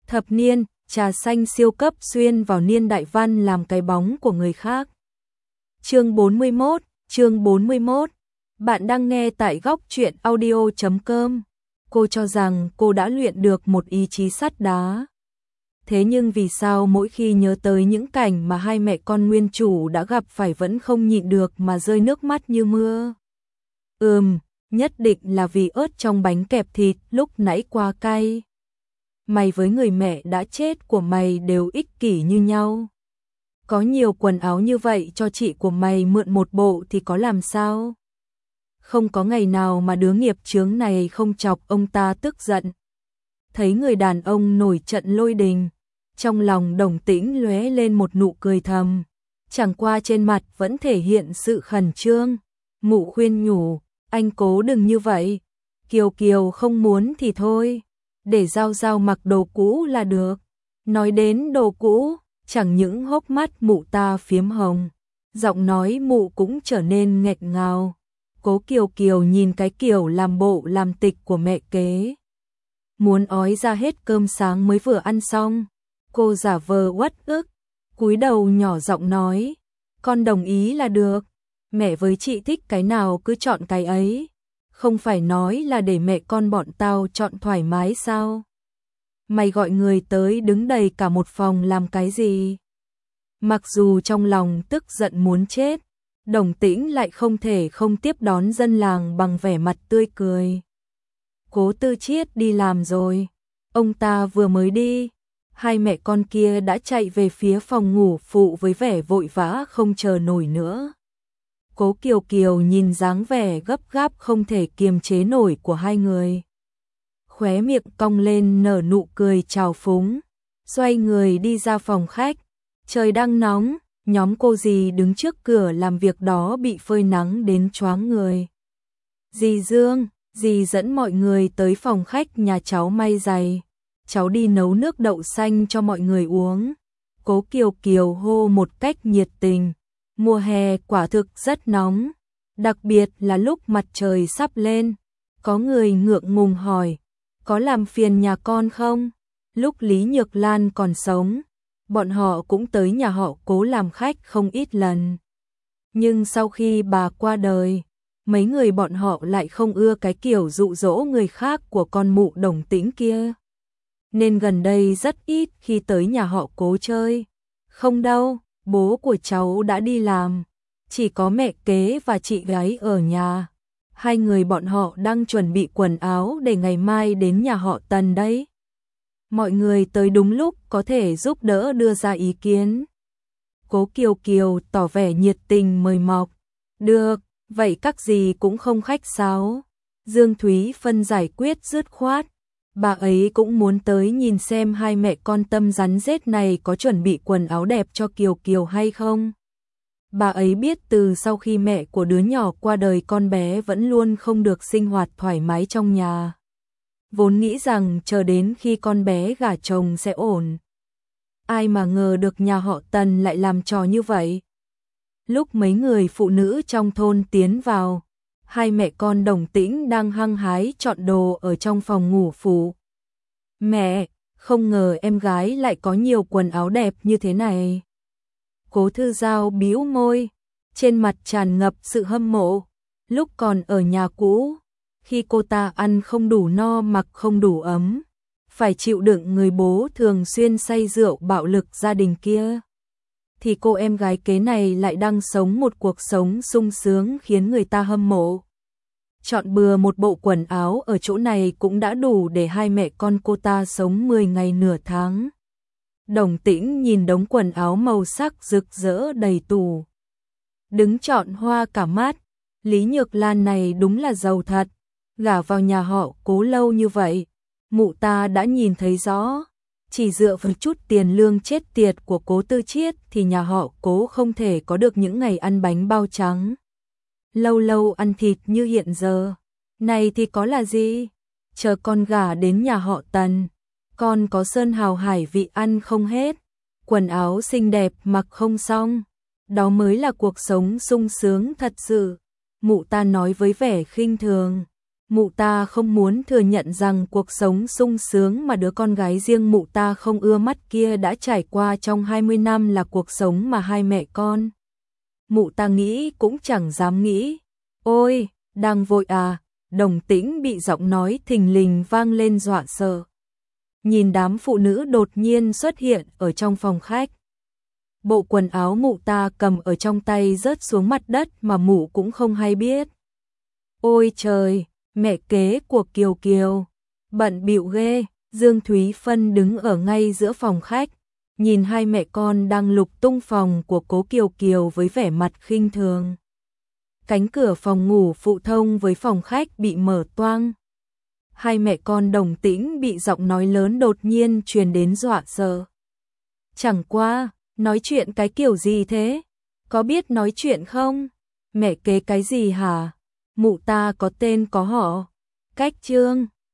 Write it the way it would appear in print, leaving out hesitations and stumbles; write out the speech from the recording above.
Thập niên, trà xanh siêu cấp xuyên vào niên đại văn làm cái bóng của người khác. Chương 41. Bạn đang nghe tại góc truyện audio.com. Cô cho rằng cô đã luyện được một ý chí sắt đá. Thế nhưng vì sao mỗi khi nhớ tới những cảnh mà hai mẹ con nguyên chủ đã gặp phải vẫn không nhịn được mà rơi nước mắt như mưa? Nhất định là vì ớt trong bánh kẹp thịt lúc nãy quá cay. Mày với người mẹ đã chết của mày đều ích kỷ như nhau. Có nhiều quần áo như vậy cho chị của mày mượn một bộ thì có làm sao? Không có ngày nào mà đứa nghiệp chướng này không chọc ông ta tức giận. Thấy người đàn ông nổi trận lôi đình, trong lòng Đồng Tĩnh lóe lên một nụ cười thầm, chẳng qua trên mặt vẫn thể hiện sự khẩn trương. Mụ khuyên nhủ, anh cố đừng như vậy, Kiều Kiều không muốn thì thôi, để Giao Giao mặc đồ cũ là được. Nói đến đồ cũ, chẳng những hốc mắt mụ ta phiếm hồng, giọng nói mụ cũng trở nên nghẹn ngào. Cố Kiều Kiều nhìn cái kiểu làm bộ làm tịch của mẹ kế, muốn ói ra hết cơm sáng mới vừa ăn xong. Cô giả vờ uất ức, cúi đầu nhỏ giọng nói, con đồng ý là được, mẹ với chị thích cái nào cứ chọn cái ấy, không phải nói là để mẹ con bọn tao chọn thoải mái sao? Mày gọi người tới đứng đầy cả một phòng làm cái gì? Mặc dù trong lòng tức giận muốn chết, Đồng Tĩnh lại không thể không tiếp đón dân làng bằng vẻ mặt tươi cười. Cố Tư Chiết đi làm rồi, ông ta vừa mới đi, hai mẹ con kia đã chạy về phía phòng ngủ phụ với vẻ vội vã không chờ nổi nữa. Cố Kiều Kiều nhìn dáng vẻ gấp gáp không thể kiềm chế nổi của hai người, khóe miệng cong lên nở nụ cười trào phúng, xoay người đi ra phòng khách. Trời đang nóng, nhóm cô dì đứng trước cửa làm việc đó bị phơi nắng đến choáng người. Dì Dương, dì dẫn mọi người tới phòng khách nhà cháu may giày, cháu đi nấu nước đậu xanh cho mọi người uống. Cố Kiều Kiều hô một cách nhiệt tình. Mùa hè quả thực rất nóng, đặc biệt là lúc mặt trời sắp lên. Có người ngượng ngùng hỏi, có làm phiền nhà con không? Lúc Lý Nhược Lan còn sống, bọn họ cũng tới nhà họ Cố làm khách không ít lần. Nhưng sau khi bà qua đời, mấy người bọn họ lại không ưa cái kiểu dụ dỗ người khác của con mụ Đồng Tĩnh kia, nên gần đây rất ít khi tới nhà họ Cố chơi. Không đâu, bố của cháu đã đi làm, chỉ có mẹ kế và chị gái ở nhà. Hai người bọn họ đang chuẩn bị quần áo để ngày mai đến nhà họ Tần đấy. Mọi người tới đúng lúc có thể giúp đỡ đưa ra ý kiến. Cố Kiều Kiều tỏ vẻ nhiệt tình mời mọc. Được, vậy các dì cũng không khách sáo. Dương Thúy Phân giải quyết dứt khoát. Bà ấy cũng muốn tới nhìn xem hai mẹ con tâm rắn rết này có chuẩn bị quần áo đẹp cho Kiều Kiều hay không. Bà ấy biết từ sau khi mẹ của đứa nhỏ qua đời con bé vẫn luôn không được sinh hoạt thoải mái trong nhà. Vốn nghĩ rằng chờ đến khi con bé gả chồng sẽ ổn. Ai mà ngờ được nhà họ Tần lại làm trò như vậy. Lúc mấy người phụ nữ trong thôn tiến vào, hai mẹ con Đồng Tĩnh đang hăng hái chọn đồ ở trong phòng ngủ phụ. Mẹ, không ngờ em gái lại có nhiều quần áo đẹp như thế này. Cố Thư Giao bĩu môi, trên mặt tràn ngập sự hâm mộ. Lúc còn ở nhà cũ, khi cô ta ăn không đủ no mặc không đủ ấm, phải chịu đựng người bố thường xuyên say rượu bạo lực gia đình kia, thì cô em gái kế này lại đang sống một cuộc sống sung sướng khiến người ta hâm mộ. Chọn bừa một bộ quần áo ở chỗ này cũng đã đủ để hai mẹ con cô ta sống 10 ngày nửa tháng. Đồng Tĩnh nhìn đống quần áo màu sắc rực rỡ đầy tủ, đứng chọn hoa cả mắt. Lý Nhược Lan này đúng là giàu thật, gả vào nhà họ Cố lâu như vậy, mụ ta đã nhìn thấy rõ, chỉ dựa vào chút tiền lương chết tiệt của Cố Tư Chiết thì nhà họ Cố không thể có được những ngày ăn bánh bao trắng, lâu lâu ăn thịt như hiện giờ. Này thì có là gì? Chờ con gả đến nhà họ Tần, con có sơn hào hải vị ăn không hết, quần áo xinh đẹp mặc không xong, đó mới là cuộc sống sung sướng thật sự. Mụ ta nói với vẻ khinh thường. Mụ ta không muốn thừa nhận rằng cuộc sống sung sướng mà đứa con gái riêng mụ ta không ưa mắt kia đã trải qua trong 20 năm là cuộc sống mà hai mẹ con. Mụ ta nghĩ cũng chẳng dám nghĩ. Ôi, đang vội à? Đồng Tĩnh bị giọng nói thình lình vang lên dọa sợ. Nhìn đám phụ nữ đột nhiên xuất hiện ở trong phòng khách. Bộ quần áo mụ ta cầm ở trong tay rớt xuống mặt đất mà mụ cũng không hay biết. Ôi trời, mẹ kế của Kiều Kiều, bận bịu ghê. Dương Thúy Phân đứng ở ngay giữa phòng khách, nhìn hai mẹ con đang lục tung phòng của cố Kiều Kiều với vẻ mặt khinh thường. Cánh cửa phòng ngủ phụ thông với phòng khách bị mở toang. Hai mẹ con Đồng Tĩnh bị giọng nói lớn đột nhiên truyền đến dọa sợ. Chẳng qua, nói chuyện cái kiểu gì thế? Có biết nói chuyện không? Mẹ kế cái gì hả? Mụ ta có tên có họ. Cách Trương.